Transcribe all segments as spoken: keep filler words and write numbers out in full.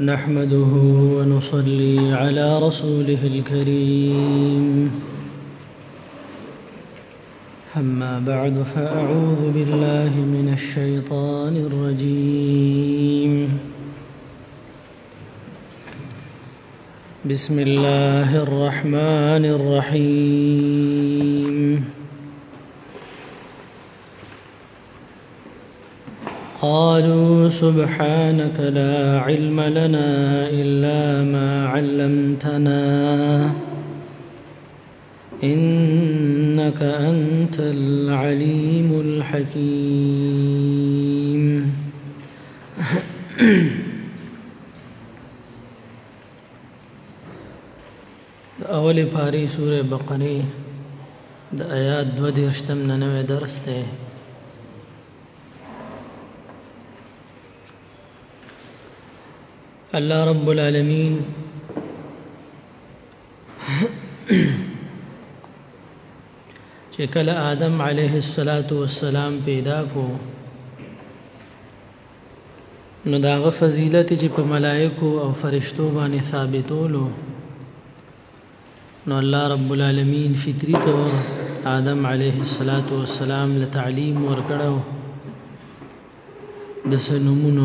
نحمده ونصلي على رسوله الكريم أما بعد فأعوذ بالله من الشيطان الرجيم بسم الله الرحمن الرحيم قالوا سبحانك لا علم لنا إلا ما علمتنا إنك أنت العليم الحكيم اول پاری سورة بقره د آیات دو دیرشتم ننوے درس تے اللہ رب العالمین چې کله آدم علیه السلام پیدا کو نو داغه فضیلت چې په ملائکو او فرشتو باندې ثابتولو نو الله رب العالمین فطری طور آدم علیه السلام له تعلیم ورکړو د سنمونو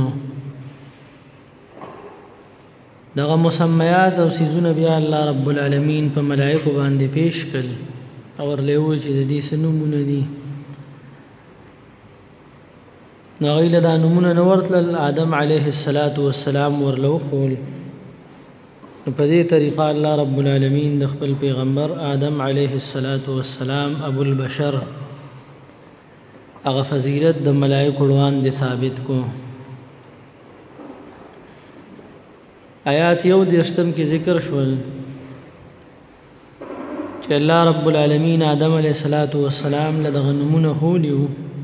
دغه مسمیات او سيزونه بیا الله رب العالمین په ملائکه باندې پیش کړل او ورلهو چې د دې سنمونه دي نو غیله د نمونه نو ورتل آدم علیه السلام ورلو خول په دې طریقه الله رب العالمین د خپل پیغمبر آدم علیه السلام ابو البشر هغه فضیلت د ملائکه وړاندې ثابت کو آیات یو دیرشتم کې ذکر شول چې الله رب العالمین آدم علیه السلام له دغه نمونه خولیو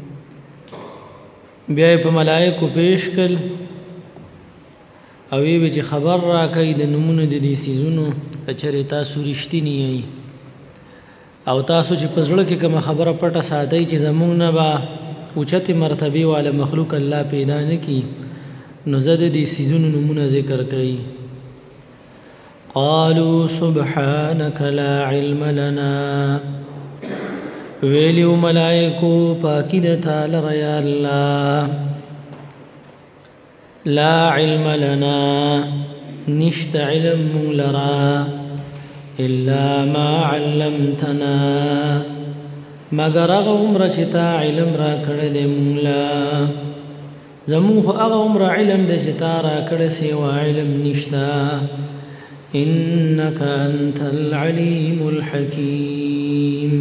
بیا په ملائکه پیش کړ او وی چې خبر را کوي د نمونه د دې سيزونو چې تاسو رښتینی یې او تاسو چې پزړه کې کوم خبره پټه ساتي چې زمونږ نه با اوچته مرتبه والا مخلوق الله پیدا نه کی نو زده دي سيزونو نمونه ذکر کوي قالوا سبحانك لا علم لنا ویلیو ملائکو پاکی د تعالی یا الله لا علم لنا نشت علم لرا الا ما علمتنا مگر هغه عمر چې تا علم را کړی دی مولا زمون خو هغه عمر علم د چې تا را کړی سیوا علم نشتا انك انت العليم الحكيم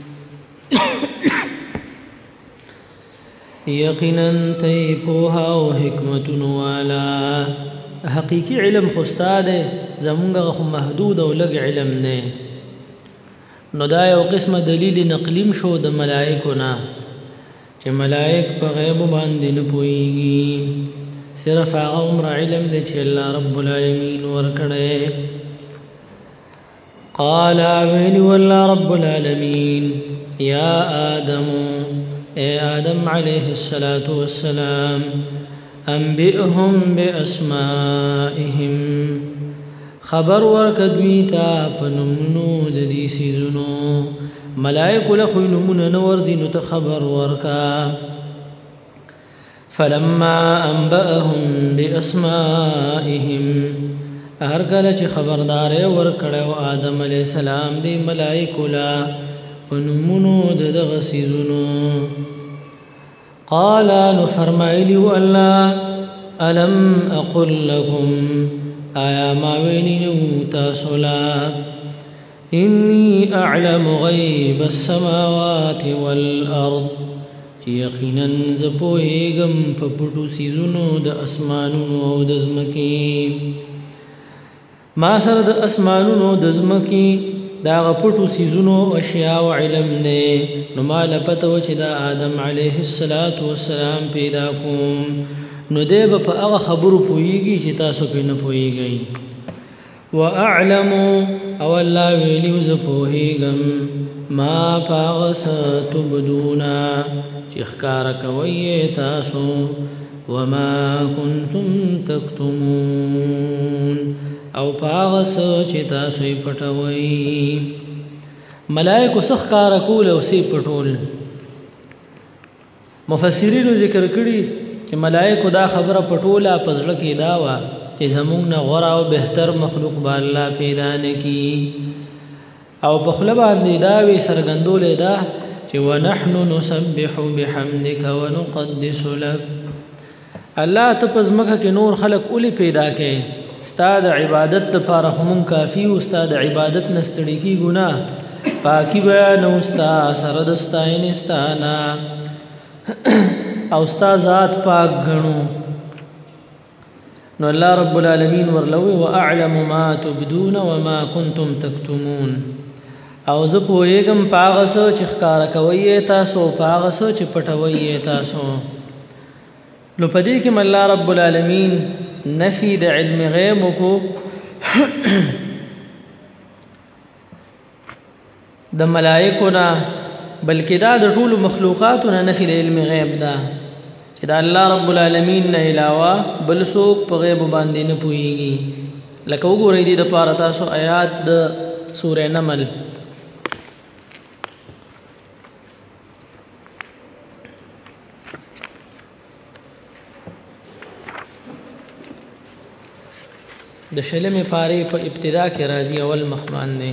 یقینا تی پوها او حکمتون والا حقیقی علم خستاده زمونږ خو محدود او لږ علم نه نو دا یو قسمه دلیل نقلیم شو د ملائکو نه چې ملائک په غیب باندې نه پوهیږي صرف هغه عمر علم دی چې الله رب العالمین ورکړی قال ویلی والله رب العالمین یا آدم اے آدم علیہ السلام انبئهم باسمائهم خبر ورکدویتا پنمونو د دې سيزونو ملائکه له نمونه نور دینو ته خبر ورکا فلما انبأهم باسمائهم هر کله چې خبردار ورکړو آدم علیہ السلام دی ملائکه لا ونمونو دغه سيزونو قال نو فرمایلی الله الم اقل لكم آیا ما وینینو تاسو لا انی اعلم غیب السماوات والارض یقینا زپوهیګم په پټو سيزونو د اسمانونو او د زمکي ما سره د اسمانونو د زمکي دا غپټو سيزونو اشیاء او علم نه نو مال پته و چې دا آدم علیه السلام پیدا کوم نو دې په هغه خبرو پويږي چې تاسو په نه پويږئ واعلم او الله ویلی ز پوهیګم ما پاغس تبدونا چې ښکار کوي تاسو وما كنتم تكتمون او پاغس چې تاسو یې پټوي ملائکه سخ کار کول او سی پټول مفسرینو ذکر کړي چې ملائکه دا خبره پټوله پزړه کې دا وا چې زمونږ نه غوړه او بهتر مخلوق به الله پیدا نکي او په خپل باندې دا وی سرګندولې دا چې ونحن نسبح بحمدك ونقدس لك الله ته پزمکه کې نور خلق اولی پیدا کړي استاد عبادت لپاره هم کافی او استاد عبادت نستړي کی ګناه پاکی بیان او استاد سره دستاین استانا او استاد ذات پاک غنو نو الله رب العالمین ورلوي واعلم ما تبدون وما كنتم تكتمون او زه پوهیږم پاغه څه چې ښکارا کوي تاسو پاغه څه چې پټوي تاسو نو پدې کې الله رب العالمین نفي د علم غیب کو د ملائکو نه بلکې دا د ټول مخلوقاتو نه نفي د علم غیب ده چې دا الله رب العالمین نه علاوه بل څوک په غیب باندې نه پوهیږي لکه وګورئ دې د پاره تاسو آیات د سورې نمل د شلمې پاره په ابتدا کې راځي اول مخمان نه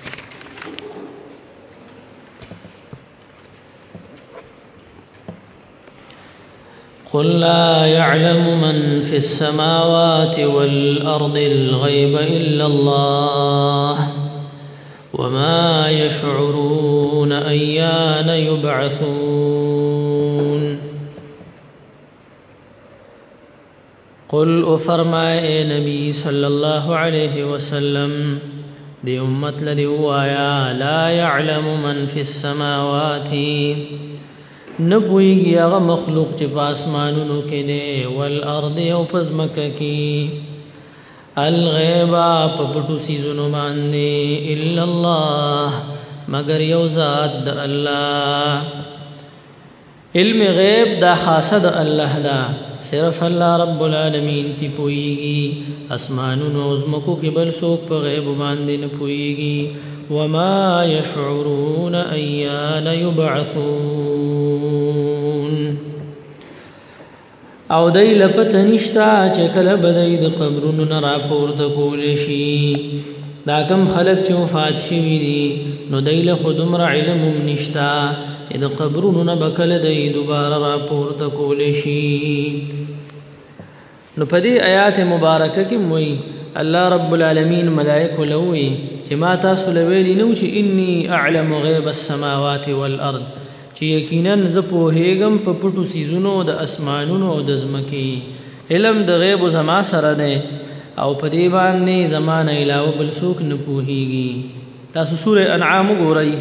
قل لا يعلم من في السماوات والأرض الغيب إلا الله وما يشعرون أيان يبعثون قل افرمائے نبی صلی اللہ علیہ وسلم دی امت لدی وایا لا يعلم من في السماوات نپویږي هغه مخلوق چې په اسمانونو کې دی والارض او پزمکه کې الغیب په پټو سيزونو باندې الا الله مگر یو ذات د الله علم غیب دا خاصه د الله دا صرف الله رب العالمین تی پویږي اسمانونو زمکو کې بل څوک په غیب باندې نه پویږي وما يشعرون ايان يبعثون او دای لپته نشتا چې کله بدای د قبرونو نه راپورته کول شي دا کم خلق چې وفات شوي دي نو دای له خودمره علم نشتا چې د قبرونو نه بکله دای دوباره راپورته کول شي نو په دې آیات مبارکه کې موي الله رب العالمین ملائکه لوي چې ما تاسو لویلی نو چې انی اعلم غیب السماوات والارض چې یقینا ز په هیګم په پټو سيزونو د اسمانونو او د زمکي علم د غیب زما سره ده او په دې باندې زمانه علاوه بل څوک نه پوهیږي تاسو سوره انعام وګورئ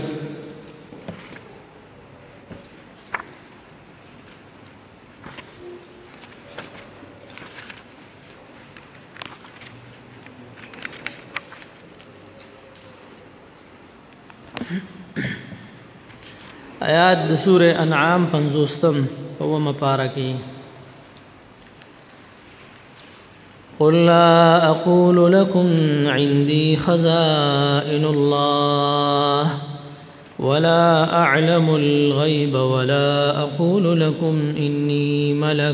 آیات د سوره انعام پنځوستم او مپارکی قل لا اقول لكم عندي خزائن الله ولا اعلم الغيب ولا اقول لكم اني ملك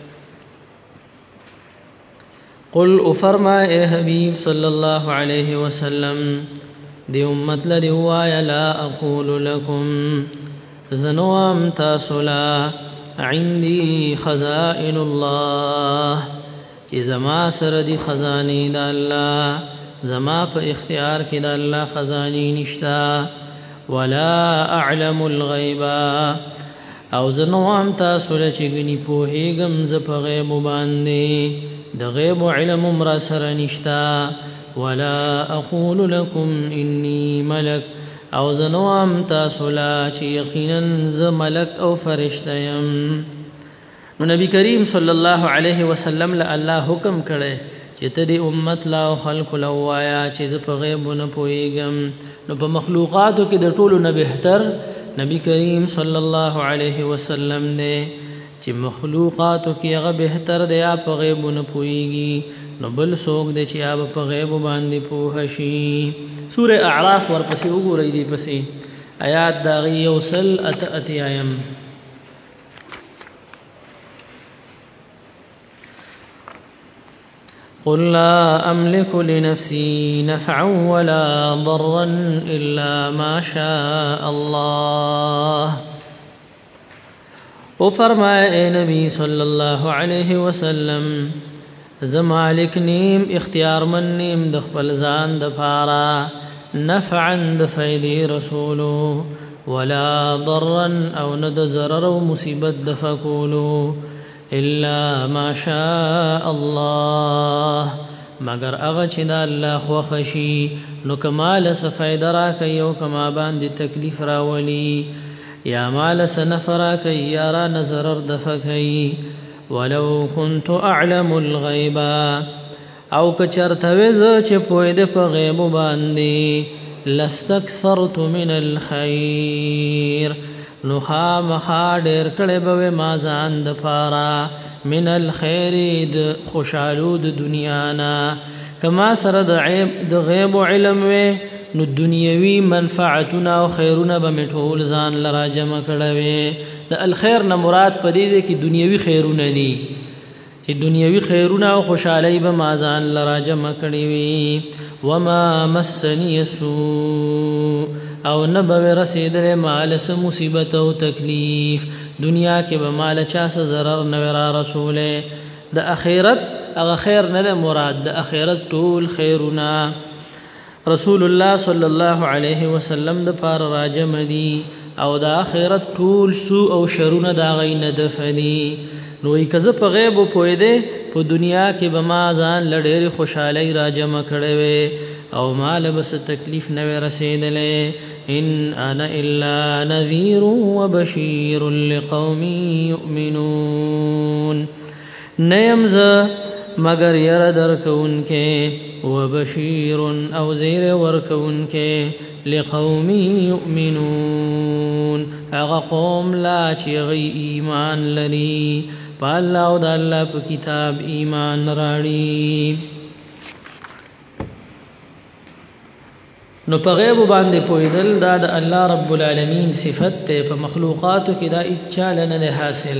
قل افرما اے حبیب صلی اللہ علیہ وسلم دی امت لدی وایا لا اقول لكم زنوام تاسولا عندي خزائن الله چې زما سره دی خزانه د الله زما په اختیار کې د الله خزانه نشتا ولا اعلم الغیب او زنوام تاسولا چې غني پوهیږم ز په غیب باندې د غیب علم را سره نشتا ولا اقول لكم اني ملك او زنوام تاسو لا چې یقینا ز ملک او فرشتہ يم نو نبی کریم صلی الله علیه وسلم له الله حکم کړي چې ته دې امت لا خلق لا وایا چې ز په غیب نه پويګم نو په مخلوقاتو کې د ټولو نه بهتر نبی کریم صلی الله علیه وسلم دې چې مخلوقاتو کې هغه بهتر دی په غیب نه پويږي نو بل څوک دی چې هغه په غیب باندې پوه شي سوره اعراف ورپسې وګورئ دی پسې آیات دا غي وصل ات اتیایم قل لا أملك لنفسي نفعا ولا ضرا إلا ما شاء الله وفرمائے اے نبی صلی اللہ علیہ وسلم زمالک نیم اختیار من نیم دخبل زان دفارا نفعا دفیدی رسولو ولا ضرا او ند ضرر و مصیبت دفکولو الا ما شاء الله مگر اغه چې دا الله خو خشي نو کمال سفید را کوي او کما باندې تکلیف راولي یا مال سنفرا کوي یا را نظر دفکي ولو كنت اعلم الغيب او کچرته وز چې پوی د په غیب باندې لاستكثرت من الخير نو خامخا ډېر کړه به ما ځان د پارا من الخير د خوشالو د دنیا نه کما سره د عیب د غیب علم و نو دنیوي منفعتنا او خیرونه به مټول ځان لرا جمع کړه د الخير نه مراد پدې کې دنیوي خیرونه دي چې دنیوي خیرونه او خوشالۍ به ما ځان لرا جمع کړي وي وما مسني السوء او نبوي رسیدل مال سه مصیبت او تکلیف دنیا کې به مال چا سه zarar نه را رسوله د اخرت هغه خیر نه مراد د اخرت ټول خیرونه رسول الله صلی الله علیه وسلم د پار راجم دي او د اخرت ټول سوء او شرونه دا غي نه دفني نو ای کزه په غیب پوی دی په دنیا کې به ما ځان لډېر خوشحالي را جمع کړي وي او مال بس تکلیف نه رسیدلې ان انا الا نذير وبشير لقوم يؤمنون نيمز مگر ير درکونکې وبشير او زیر ورکونکې لقوم يؤمنون هغه قوم لا چې غي ایمان لري په الله او د الله په کتاب ایمان راړي نو په غیب باندې پویدل دا د الله رب العالمین صفت ته په مخلوقاتو کې دا اچاله نه حاصل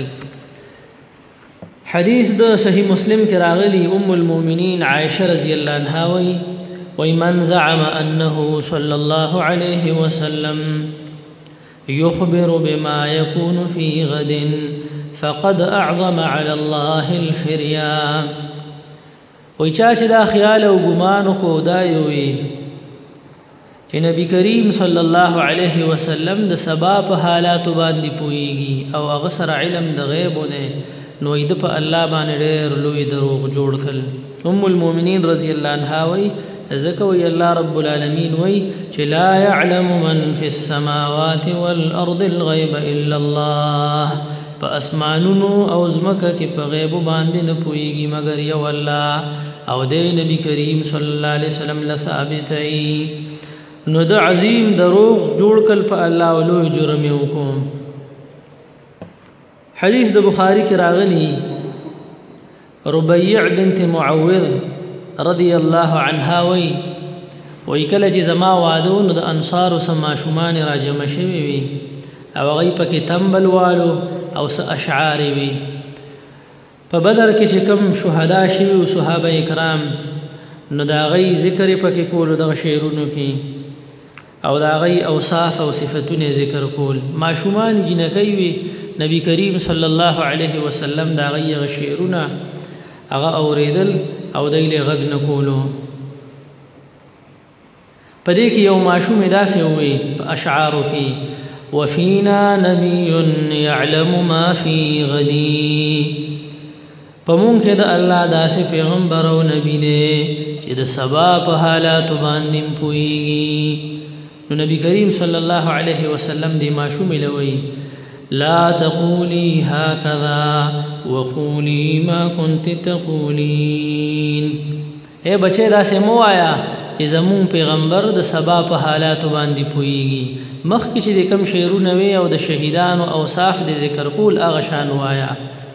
حدیث د صحیح مسلم کې راغلی ام المؤمنین عائشه رضی الله عنها وی ومن زعم انه صلى الله عليه وسلم يخبر بما يكون في غد فقد اعظم على الله الفريا وچا چې دا خیال او ګمان کو دا یوي چې نبی کریم صلی الله علیه وسلم د سبا په حالات باندې پويږي او هغه سره علم د غیب نه نو اید په الله باندې ډېر لوی دروغ جوړ کړ ام المؤمنین رضی الله عنها وی ذکر وی الله رب العالمین وی چې لا يعلم من في السماوات والارض الغيب الا الله فاسمانونو او زمکه کې په غیب باندې نه پويږي مگر یو الله او د نبی کریم صلی الله علیه وسلم لثابتای نو د عظیم دروغ جوړ کړ په الله او لوی جرم وکوم حدیث د بخاری کې راغلی ربيع بنت معوذ رضی الله عنها وی وی کله چې زما واده نو د انصار سما شومان را جمع شوي وي او غي پکې تنبل والو او س اشعار وي په بدر کې چې کوم شهدا شوي او صحابه کرام نو دا غي ذکر پکې کول د شعرونو کې او دا غي اوصاف او صفاتونه ذکر کول ماشومان جنکی وي نبی کریم صلی الله علیه وسلم دا غي شعرونه هغه اوریدل او دایله غږ نه کولو پدې کې یو ماشوم داسې وي په اشعارو کې وفينا نبي يعلم ما في غدي پمون کې د الله داسې پیغمبر او نبی دی چې د سبا په حالات باندې پويږي نو نبی کریم صلی الله علیه وسلم دی ماشوم لوي لا تقولي هكذا وقولي ما كنت تقولين اے بچے دا سے مو آیا چې زمون پیغمبر د سبا په حالات باندې پويږي مخکې چې د کم شعرونه وي او د شهیدانو اوصاف د ذکر کول هغه شان وایا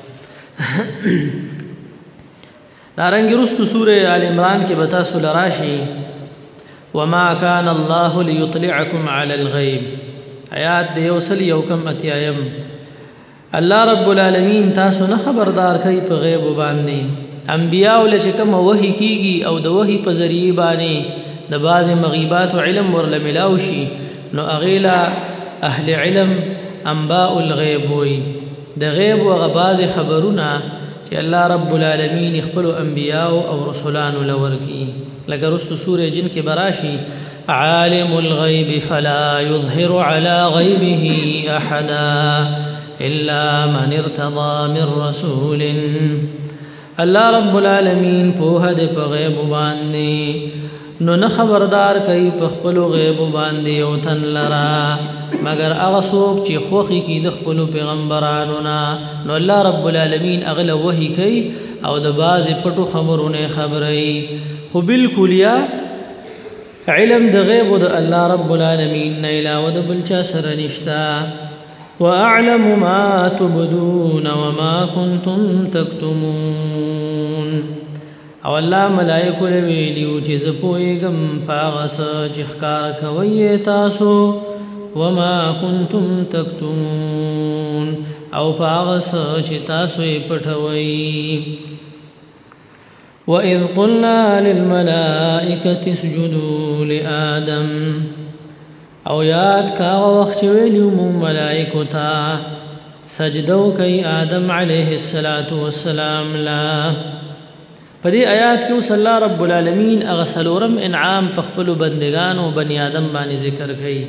دارنګ رستو سوره آل عمران کې بتا سول راشي وما كان الله ليطلعكم على الغيب آیات د یوسل یو کم اتیایم الله رب العالمین تاسو نه خبردار کوي په غیب باندې انبیاء ول چې کوم وحی کیږي او د وحی په ذریعہ باندې د باز مغیبات او علم ورل ملاو شي نو اغیلا اهل علم انباء الغیب وي د غیب او غباز خبرونه چې الله رب العالمین خپل انبیاء او رسولان لور کی لکه رست سوره جن کې براشي عالم الغیب فلا يظهر على غیبه احدا الا من ارتضى من رسول الله رب العالمین په هده په غیب باندې نو نه خبردار کوي په خپل غیب باندې او تن لرا مگر هغه څوک چې خوخي کې د خپل پیغمبرانو نه نو الله رب العالمین اغله وحی کوي او د باز پټو خبرونه خبري خو بالکلیا علم د غیب د الله رب العالمین نه علاوه د بل چا سره نشتا واعلم ما تبدون وما كنتم تكتمون او الله ملائکه ویلیو چې ز پویګم پاغس چې ښکار کوي تاسو وما كنتم تكتمون او پاغس چې تاسو یې پټوي وَإِذْ قُلْنَا لِلْمَلَائِكَةِ اسْجُدُوا لِآدَمَ او یاد کا وخت ویلو مون ملائکه تا سجدو کوي آدم علیه السلام لا پدې آیات کې صلی الله رب العالمین اغسلورم انعام په خپل بندگانو بنی آدم باندې ذکر کوي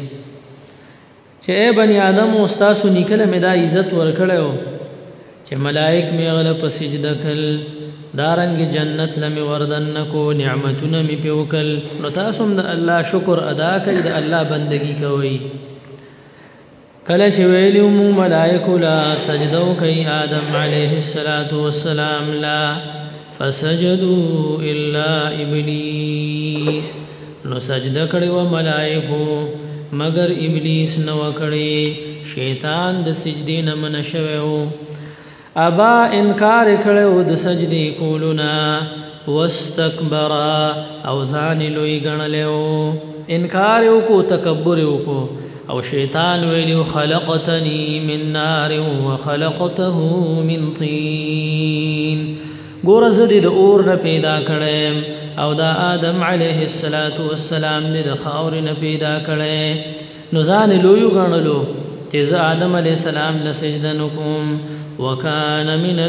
چې اے بنی آدم او استاسو نکله مدا عزت ورکړو چې ملائک می غل په سجده کړ دارنګ جنت لمی وردن کو نعمتونه می پیوکل نو تاسو د الله شکر ادا کړئ د الله بندگی کوئ کله چې ویلو مو ملائکه لا سجدو کوي آدم علیه السلام لا فسجدوا الا ابلیس نو سجده کړي و ملائکه مگر ابلیس نو کړي شیطان د سجدې نه منشوو ابا انکار کړو د سجدي کولنا واستكبر او ځان لوی غنلو انکار وکړو تکبر وکړو او شیطان ویلو خلقتني من نار وخلقته من طين ګور زدي د اور نه پیدا کړم او دا آدم علیه السلام د خاور نه پیدا کړي نو ځان لوی غنلو چې آدم علیه السلام له سجده نکوم وكان من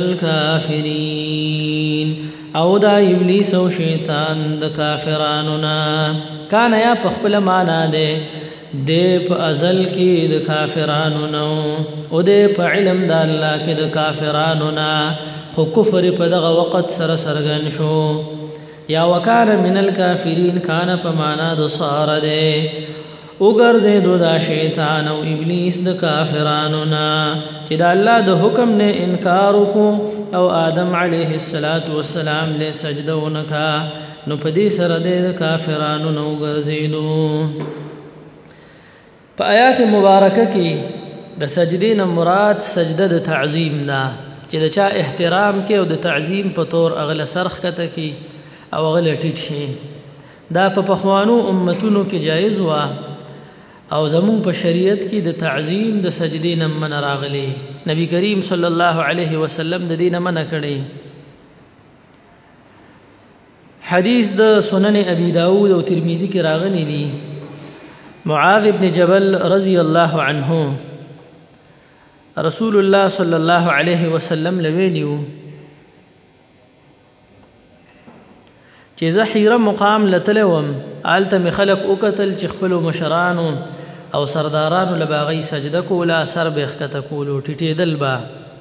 الكافرين او دا ابلیس او شیطان د کافرانو نا کان یا پخپل معنا ده د په ازل کې د کافرانو نو او د په علم د الله کې د کافرانو نا خو کفر په دغه وخت سره سرګن شو یا وکانه من الکافرین کان په معنا د صار ده وګرځیدو دا شیطان او ابلیس د کافرانو نا چې د الله د حکم نه انکار وکړو او آدم علیه السلام له سجده ونکا نو په دې سره د کافرانو نو وګرځیدو په آیات مبارکه کې د سجدې نه مراد سجده د تعظیم نه چې د چا احترام کې او د تعظیم په تور اغله سرخ کته کې او اغله ټیټ شي دا په پخوانو امتونو کې جایز و او زمون په شریعت کې د تعظیم د سجدې نه من راغلي نبی کریم صلی الله علیه وسلم د دې نه منع کړي حدیث د سنن ابي داود او ترمذی کې راغلي دي معاذ ابن جبل رضی الله عنه رسول الله صلی الله علیه وسلم لویلیو چې زحیره مقام لتلوم آلته خلق او قتل چې خپل مشرانو او سردارانو لباغي سجده کولا سر بخ کته کولو ټټې دلبا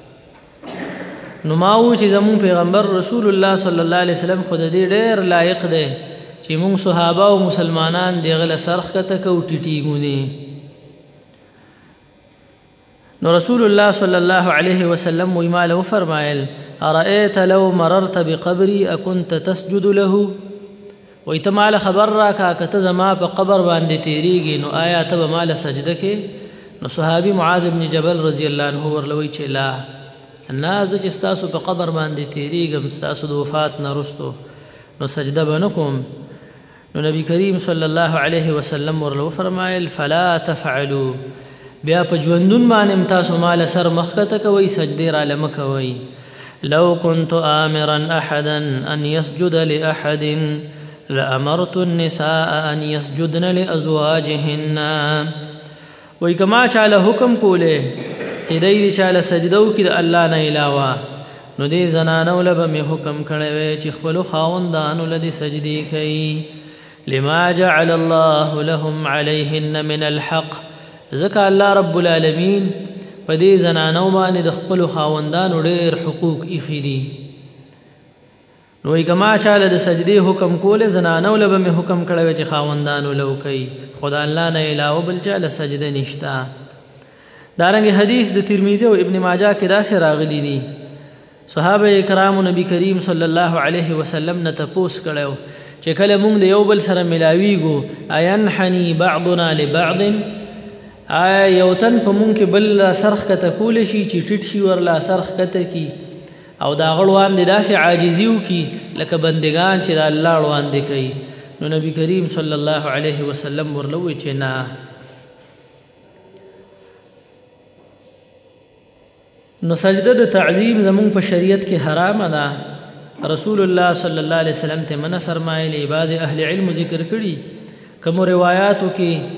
نو ماو چې زمون پیغمبر رسول الله صلی الله علیه وسلم خود دې ډېر لایق دی چې مون صحابه او مسلمانان دغه سرخ کته کو ټټې ګونی نو رسول الله صلی الله علیه وسلم ویماله فرمایل ارأيت لو مررت بقبري اكنت تسجد له وای ته مال خبر را کا کته زما په قبر باندې تیریږي نو آیا ته به مال سجده کې؟ نو صحابي معاذ ابن جبل رضی الله عنه ورلوي چې لا الناس چې ستاسو په قبر باندې تیریږم ستاسو د وفات نه رستو نو سجده به نکوم. نو نبی کریم صلی الله علیه وسلم ورلو فرمایل فلا تفعلوا بیا په ژوندون باندې تاسو مال سر مخکته کوي سجدې را لمه کوي. لو كنت آمرا أحدا أن يسجد لأحد لأمرت النساء أن يسجدن لأزواجهن. وی کما چاله حکم کوله چې دای دې چاله سجدو کې د الله نه علاوه نو دې زنانو له به حکم کړی وی چې خپل خاوندانو له سجدي کوي. لما جعل الله لهم عليهن من الحق ذکا الله رب العالمین په دې زنانو باندې د خپل خاوندانو ډېر حقوق ایښي دي. نو یې کما چاله د سجدې حکم کوله زنانو له به حکم کړی چې خاوندانو له کوي خدا الله نه علاوه بل چاله سجده نشتا. دارنګ حدیث د ترمذی او ابن ماجه کې داسې راغلی دي صحابه کرام نبی کریم صلی الله علیه وسلم نه تپوس کړو چې کله مونږ د یو بل سره ملاویږو اينحني بعضنا لبعض آیا یو تن په مونږ کې بل سرخ کته کول شي چې ټټ شي ورلا سرخ کته کی او دا غړوان د داسې عاجزیو کی لکه بندگان چې د الله روان دي کوي. نو نبی کریم صلی الله علیه وسلم ورلوي چې نه. نو سجده د تعظیم زمون په شریعت کې حرام ده. رسول الله صلی الله علیه وسلم ته منع فرمایلی. بعض اهل علم ذکر کړي کوم روایتو کې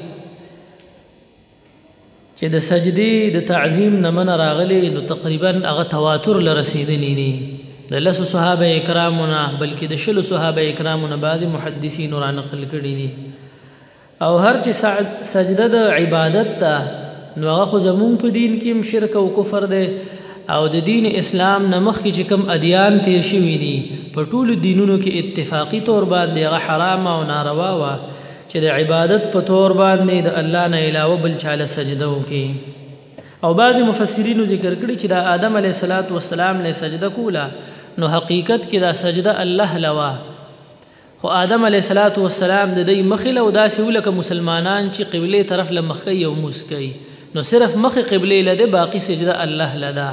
چې د سجدې د تعظیم نه من راغلي نو تقریبا هغه تواتر لرسیدلی دي د لسو صحابه کرامونه بلکې د شلو صحابه کرامونه بعض محدثین را نقل کړي دي. او هر چې سجده د عبادت ته نو هغه خو زمون په دین کې شرک او کفر دی او د دین اسلام نه مخکې چې کوم ادیان تیر شوي دي په ټولو دینونو کې اتفاقی طور باندې هغه حرام او ناروا وه چې د عبادت په تور باندې د الله نه علاوه بل چاله سجده وکړي. او بعض مفسرینو ذکر کړي چې د آدم علیه الصلاۃ والسلام له سجده کوله نو حقیقت کې دا سجده الله لوا خو آدم علیه الصلاۃ والسلام د دې مخې له داسې ولکه مسلمانان چې قبله طرف له مخ کوي او موس کوي نو صرف مخ قبله لده باقی سجده الله لدا.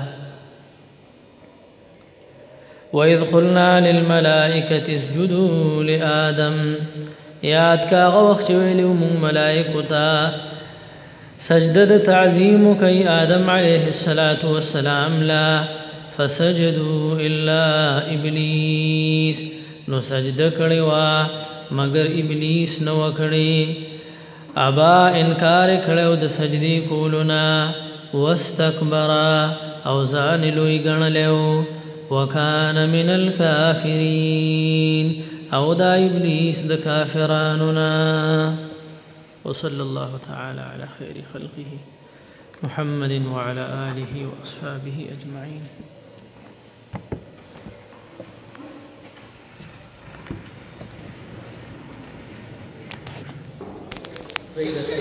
وَإِذْ قُلْنَا لِلْمَلَائِكَةِ اسْجُدُوا لِآدَمَ یاد کا غوخ چویلو مون ملائکو تا سجده د تعظیم کوي آدم علیه الصلاۃ والسلام لا فسجدوا الا ابلیس نو سجده کړي وا مگر ابلیس نو کړي. ابا انکار کړو د سجدي کولنا واستكبر او ځان لوی ګڼلو وکانه من الکافرین او دا ابلیس د کافرانونا. وصلى الله تعالى على خير خلقه محمد وعلى آله وأصحابه أجمعين.